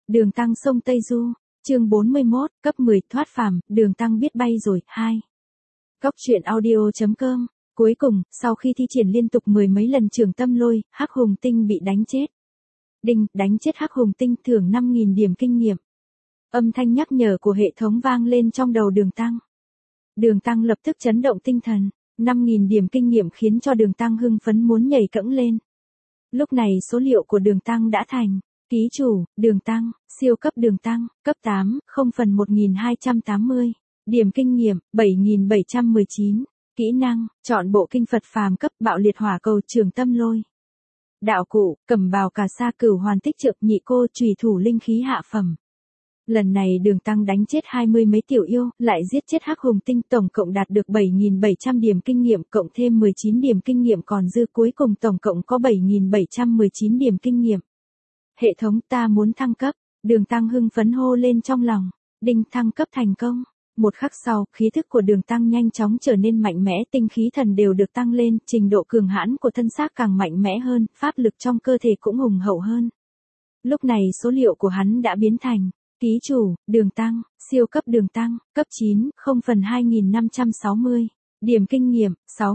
Đường Tăng sông Tây Du, chương 41, cấp 10 thoát phàm, Đường Tăng biết bay rồi, 2. Góc truyện audio.com. Cuối cùng, sau khi thi triển liên tục 10 mấy lần trường tâm lôi, Hắc Hùng Tinh bị đánh chết. Đinh, đánh chết Hắc Hùng Tinh thưởng 5.000 điểm kinh nghiệm. Âm thanh nhắc nhở của hệ thống vang lên trong đầu Đường Tăng. Đường Tăng lập tức chấn động tinh thần, 5.000 điểm kinh nghiệm khiến cho Đường Tăng hưng phấn muốn nhảy cẫng lên. Lúc này số liệu của Đường Tăng đã thành. Ký chủ, Đường Tăng, siêu cấp Đường Tăng, cấp 8, 0 phần 1280. Điểm kinh nghiệm, 7.719. Kỹ năng, chọn bộ kinh Phật phàm cấp bạo liệt hỏa cầu trường tâm lôi. Đạo cụ, cẩm bào cà sa cửu hoàn tích trượng nhị cô trùy thủ linh khí hạ phẩm. Lần này Đường Tăng đánh chết 20 mấy tiểu yêu, lại giết chết Hắc Hùng Tinh, tổng cộng đạt được 7.700 điểm kinh nghiệm, cộng thêm 19 điểm kinh nghiệm còn dư, cuối cùng tổng cộng có 7.719 điểm kinh nghiệm. Hệ thống, ta muốn thăng cấp. Đường Tăng hưng phấn hô lên trong lòng. Đinh, thăng cấp thành công. Một khắc sau, khí thức của Đường Tăng nhanh chóng trở nên mạnh mẽ, tinh khí thần đều được tăng lên, trình độ cường hãn của thân xác càng mạnh mẽ hơn, pháp lực trong cơ thể cũng hùng hậu hơn. Lúc này số liệu của hắn đã biến thành: ký chủ, Đường Tăng, siêu cấp Đường Tăng, cấp 9, 0 phần 2560. Điểm kinh nghiệm,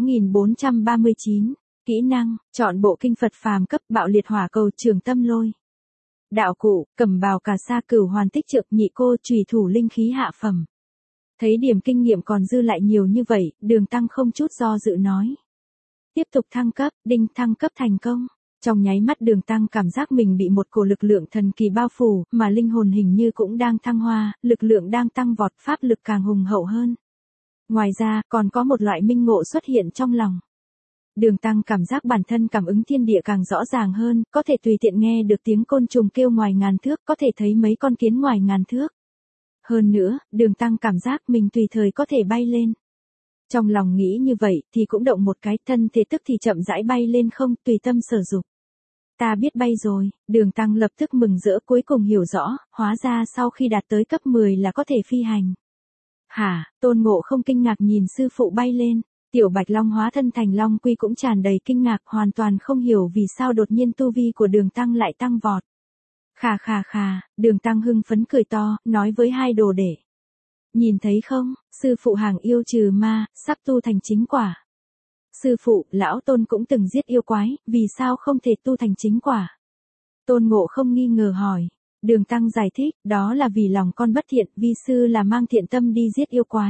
6.439. Kỹ năng, chọn bộ kinh Phật phàm cấp bạo liệt hỏa cầu trường tâm lôi. Đạo cụ, cẩm bào cà sa cửu hoàn tích trượng nhị cô trùy thủ linh khí hạ phẩm. Thấy điểm kinh nghiệm còn dư lại nhiều như vậy, Đường Tăng không chút do dự nói: tiếp tục thăng cấp. Đinh, thăng cấp thành công. Trong nháy mắt Đường Tăng cảm giác mình bị một cổ lực lượng thần kỳ bao phủ, mà linh hồn hình như cũng đang thăng hoa, lực lượng đang tăng vọt, pháp lực càng hùng hậu hơn. Ngoài ra, còn có một loại minh ngộ xuất hiện trong lòng. Đường Tăng cảm giác bản thân cảm ứng thiên địa càng rõ ràng hơn, có thể tùy tiện nghe được tiếng côn trùng kêu ngoài ngàn thước, có thể thấy mấy con kiến ngoài ngàn thước. Hơn nữa, Đường Tăng cảm giác mình tùy thời có thể bay lên. Trong lòng nghĩ như vậy thì cũng động một cái, thân thể tức thì chậm rãi bay lên không, tùy tâm sở dục. Ta biết bay rồi. Đường Tăng lập tức mừng rỡ, cuối cùng hiểu rõ, hóa ra sau khi đạt tới cấp 10 là có thể phi hành. Hả? Tôn Ngộ Không kinh ngạc nhìn sư phụ bay lên. Tiểu Bạch Long hóa thân thành Long Quy cũng tràn đầy kinh ngạc, hoàn toàn không hiểu vì sao đột nhiên tu vi của Đường Tăng lại tăng vọt. Khà khà khà, Đường Tăng hưng phấn cười to, nói với hai đồ đệ. Nhìn thấy không, sư phụ hàng yêu trừ ma, sắp tu thành chính quả. Sư phụ, lão Tôn cũng từng giết yêu quái, vì sao không thể tu thành chính quả? Tôn Ngộ Không nghi ngờ hỏi. Đường Tăng giải thích, đó là vì lòng con bất thiện, vi sư là mang thiện tâm đi giết yêu quái.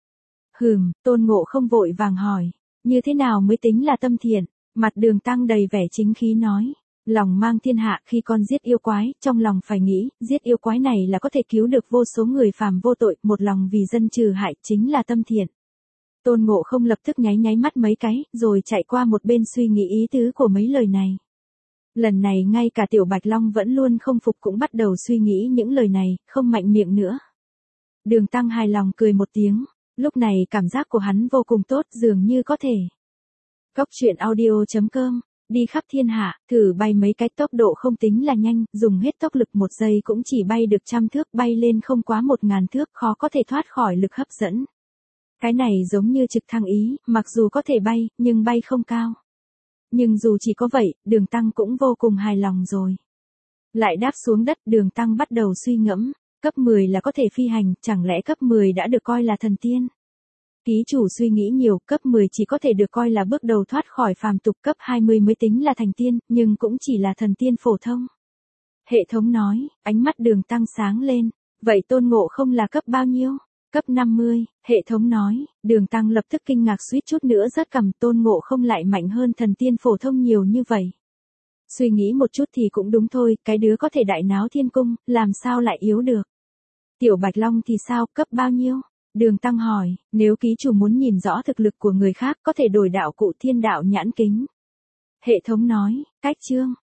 Tôn Ngộ Không vội vàng hỏi, như thế nào mới tính là tâm thiện? Mặt Đường Tăng đầy vẻ chính khí nói, lòng mang thiên hạ, khi con giết yêu quái, trong lòng phải nghĩ, giết yêu quái này là có thể cứu được vô số người phàm vô tội, một lòng vì dân trừ hại, chính là tâm thiện. Tôn Ngộ Không lập tức nháy mắt mấy cái, rồi chạy qua một bên suy nghĩ ý tứ của mấy lời này. Lần này ngay cả Tiểu Bạch Long vẫn luôn không phục cũng bắt đầu suy nghĩ những lời này, không mạnh miệng nữa. Đường Tăng hài lòng cười một tiếng. Lúc này cảm giác của hắn vô cùng tốt, dường như có thể. Góc truyện audio.com. Đi khắp thiên hạ, thử bay mấy cái, tốc độ không tính là nhanh, dùng hết tốc lực 1 giây cũng chỉ bay được 100 thước, bay lên không quá 1.000 thước, khó có thể thoát khỏi lực hấp dẫn. Cái này giống như trực thăng ý, mặc dù có thể bay, nhưng bay không cao. Nhưng dù chỉ có vậy, Đường Tăng cũng vô cùng hài lòng rồi. Lại đáp xuống đất, Đường Tăng bắt đầu suy ngẫm. Cấp 10 là có thể phi hành, chẳng lẽ cấp 10 đã được coi là thần tiên? Ký chủ suy nghĩ nhiều, cấp 10 chỉ có thể được coi là bước đầu thoát khỏi phàm tục, cấp 20 mới tính là thành tiên, nhưng cũng chỉ là thần tiên phổ thông. Hệ thống nói, ánh mắt Đường Tăng sáng lên, vậy Tôn Ngộ Không là cấp bao nhiêu? Cấp 50, hệ thống nói. Đường Tăng lập tức kinh ngạc suýt chút nữa rớt cằm, Tôn Ngộ Không lại mạnh hơn thần tiên phổ thông nhiều như vậy. Suy nghĩ một chút thì cũng đúng thôi, cái đứa có thể đại náo thiên cung, làm sao lại yếu được? Tiểu Bạch Long thì sao, cấp bao nhiêu? Đường Tăng hỏi, nếu ký chủ muốn nhìn rõ thực lực của người khác có thể đổi đạo cụ thiên đạo nhãn kính. Hệ thống nói, cách chương,